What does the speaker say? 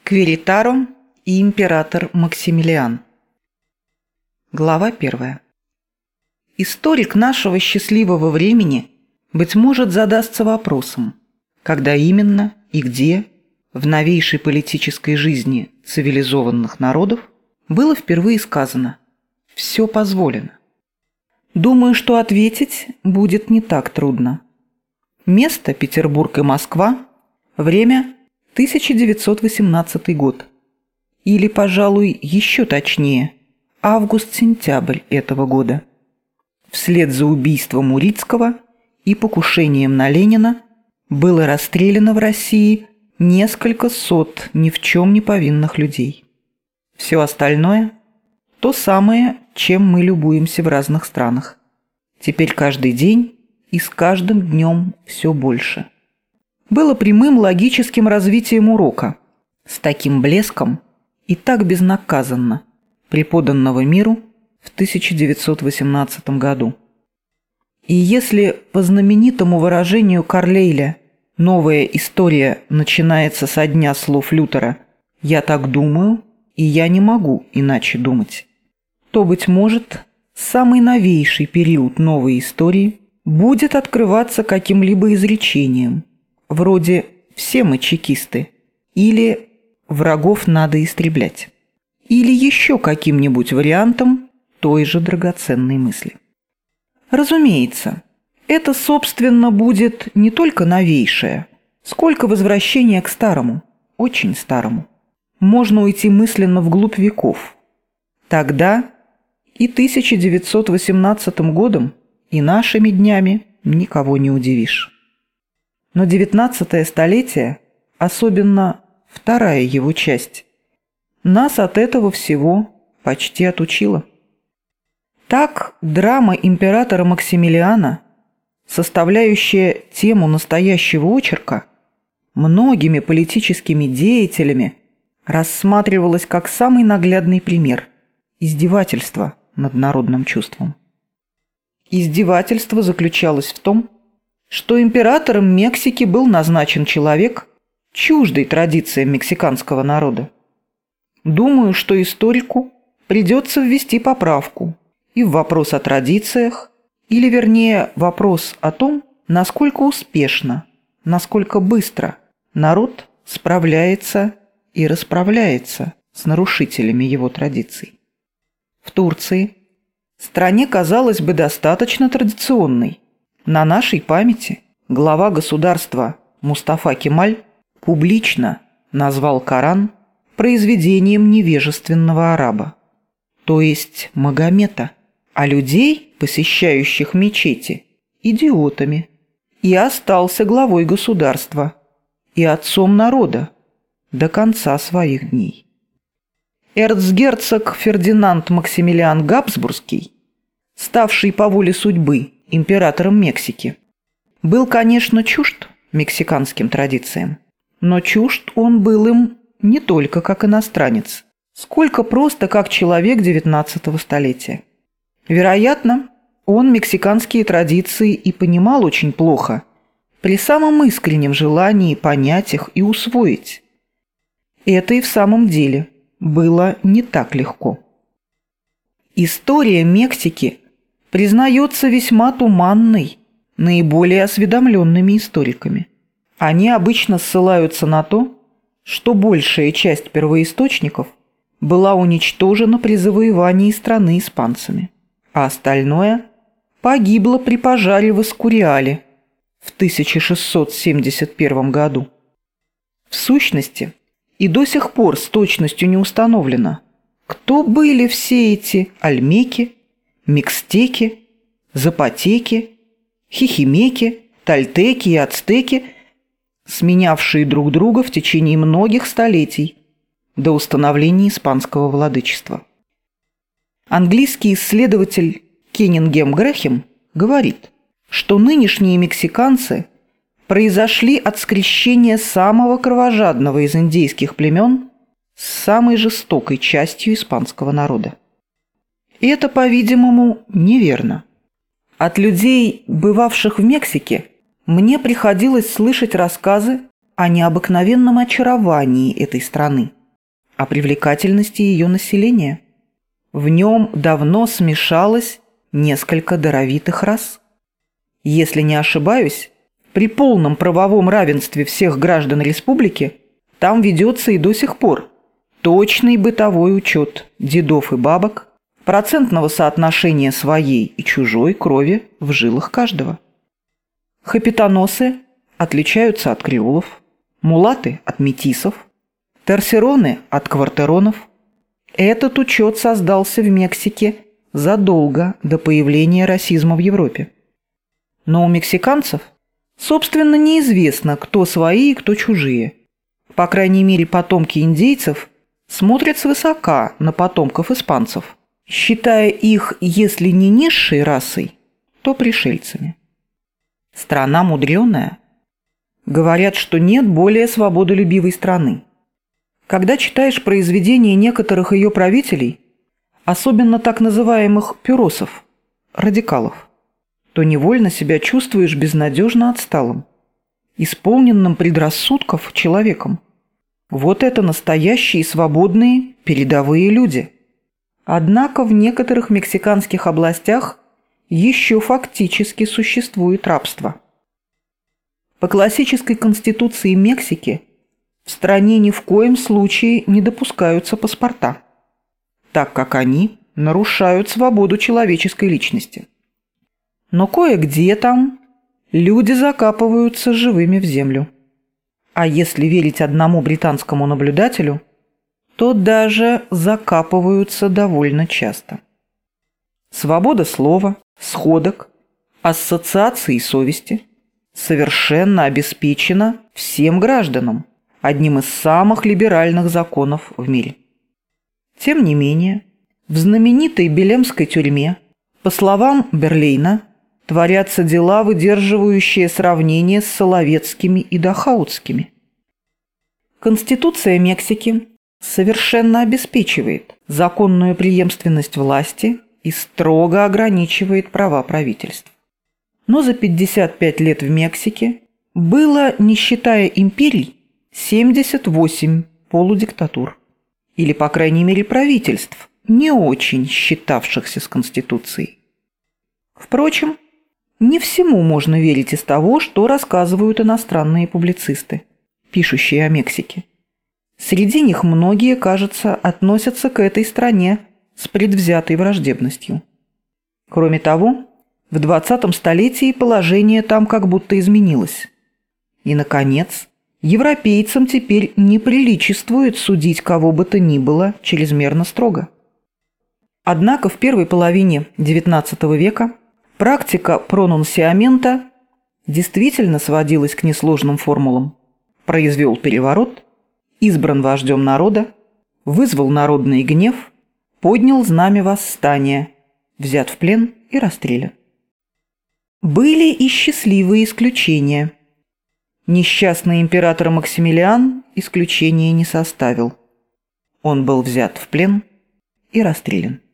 Квиритаро и император Максимилиан. Глава 1. Историк нашего счастливого времени, быть может, задастся вопросом, когда именно и где в новейшей политической жизни цивилизованных народов было впервые сказано «все позволено». Думаю, что ответить будет не так трудно. Место – Петербург и Москва, время – 1918 год. Или, пожалуй, еще точнее, август-сентябрь этого года. Вслед за убийством Урицкого и покушением на Ленина было расстреляно в России несколько сот ни в чем не повинных людей. Все остальное – то самое, чем мы любуемся в разных странах. Теперь каждый день и с каждым днем все больше. Было прямым логическим развитием урока, с таким блеском и так безнаказанно, преподанного миру в 1918 году. И если по знаменитому выражению Карлейля новая история начинается со дня слов Лютера «я так думаю, и я не могу иначе думать», то, быть может, самый новейший период новой истории будет открываться каким-либо изречением, вроде «все мы чекисты» или «врагов надо истреблять», или еще каким-нибудь вариантом той же драгоценной мысли. Разумеется, это, собственно, будет не только новейшее, сколько возвращение к старому, очень старому. Можно уйти мысленно вглубь веков. Тогда и 1918 годом, и нашими днями никого не удивишь. Но 19-е столетие, особенно вторая его часть, нас от этого всего почти отучила. Так, драма императора Максимилиана, составляющая тему настоящего очерка, многими политическими деятелями рассматривалась как самый наглядный пример издевательства над народным чувством. Издевательство заключалось в том, что императором Мексики был назначен человек, чуждый традициям мексиканского народа. Думаю, что историку придется ввести поправку и в вопрос о традициях, или, вернее, вопрос о том, насколько успешно, насколько быстро народ справляется и расправляется с нарушителями его традиций. В Турции, стране, казалось бы, достаточно традиционной, на нашей памяти глава государства Мустафа Кемаль публично назвал Коран произведением невежественного араба, то есть Магомета, а людей, посещающих мечети, идиотами, и остался главой государства и отцом народа до конца своих дней. Эрцгерцог Фердинанд Максимилиан Габсбургский, ставший по воле судьбы императором Мексики, был, конечно, чужд мексиканским традициям, но чужд он был им не только как иностранец, сколько просто как человек XIX столетия. Вероятно, он мексиканские традиции и понимал очень плохо, при самом искреннем желании понять их и усвоить. Это и в самом деле было не так легко. История Мексики признается весьма туманной наиболее осведомленными историками. Они обычно ссылаются на то, что большая часть первоисточников была уничтожена при завоевании страны испанцами, а остальное погибло при пожаре в Эскуриале в 1671 году. В сущности, и до сих пор с точностью не установлено, кто были все эти альмеки, микстеки, запотеки, хихимеки, тальтеки и ацтеки, сменявшие друг друга в течение многих столетий до установления испанского владычества. Английский исследователь Кеннингем Грэхэм говорит, что нынешние мексиканцы произошли от скрещения самого кровожадного из индейских племен с самой жестокой частью испанского народа. И это, по-видимому, неверно. От людей, бывавших в Мексике, мне приходилось слышать рассказы о необыкновенном очаровании этой страны, о привлекательности ее населения. В нем давно смешалось несколько даровитых рас. Если не ошибаюсь, при полном правовом равенстве всех граждан республики там ведется и до сих пор точный бытовой учет дедов и бабок, процентного соотношения своей и чужой крови в жилах каждого. Хапитоносы отличаются от креолов, мулаты от метисов, торсероны от квартеронов. Этот учет создался в Мексике задолго до появления расизма в Европе. Но у мексиканцев, собственно, неизвестно, кто свои и кто чужие. По крайней мере, потомки индейцев смотрят свысока на потомков испанцев, считая их, если не низшей расой, то пришельцами. Страна мудреная. Говорят, что нет более свободолюбивой страны. Когда читаешь произведения некоторых ее правителей, особенно так называемых пюросов, радикалов, то невольно себя чувствуешь безнадежно отсталым, исполненным предрассудков человеком. Вот это настоящие свободные передовые люди. Однако в некоторых мексиканских областях еще фактически существует рабство. По классической конституции Мексики в стране ни в коем случае не допускаются паспорта, так как они нарушают свободу человеческой личности. Но кое-где там люди закапываются живыми в землю. А если верить одному британскому наблюдателю, то даже закапываются довольно часто. Свобода слова, сходок, ассоциаций и совести совершенно обеспечена всем гражданам, одним из самых либеральных законов в мире. Тем не менее, в знаменитой Белемской тюрьме, по словам Берлейна, творятся дела, выдерживающие сравнение с соловецкими и дахаутскими. Конституция Мексики совершенно обеспечивает законную преемственность власти и строго ограничивает права правительств. Но за 55 лет в Мексике было, не считая империй, 78 полудиктатур, или, по крайней мере, правительств, не очень считавшихся с Конституцией. Впрочем, не всему можно верить из того, что рассказывают иностранные публицисты, пишущие о Мексике. Среди них многие, кажется, относятся к этой стране с предвзятой враждебностью. Кроме того, в 20-м столетии положение там как будто изменилось. И, наконец, европейцам теперь не приличествует судить кого бы то ни было чрезмерно строго. Однако в первой половине XIX века практика пронунсиамента действительно сводилась к несложным формулам. Произвел переворот, избран вождем народа, вызвал народный гнев, поднял знамя восстания, взят в плен и расстрелян. Были и счастливые исключения. Несчастный император Максимилиан исключения не составил. Он был взят в плен и расстрелян.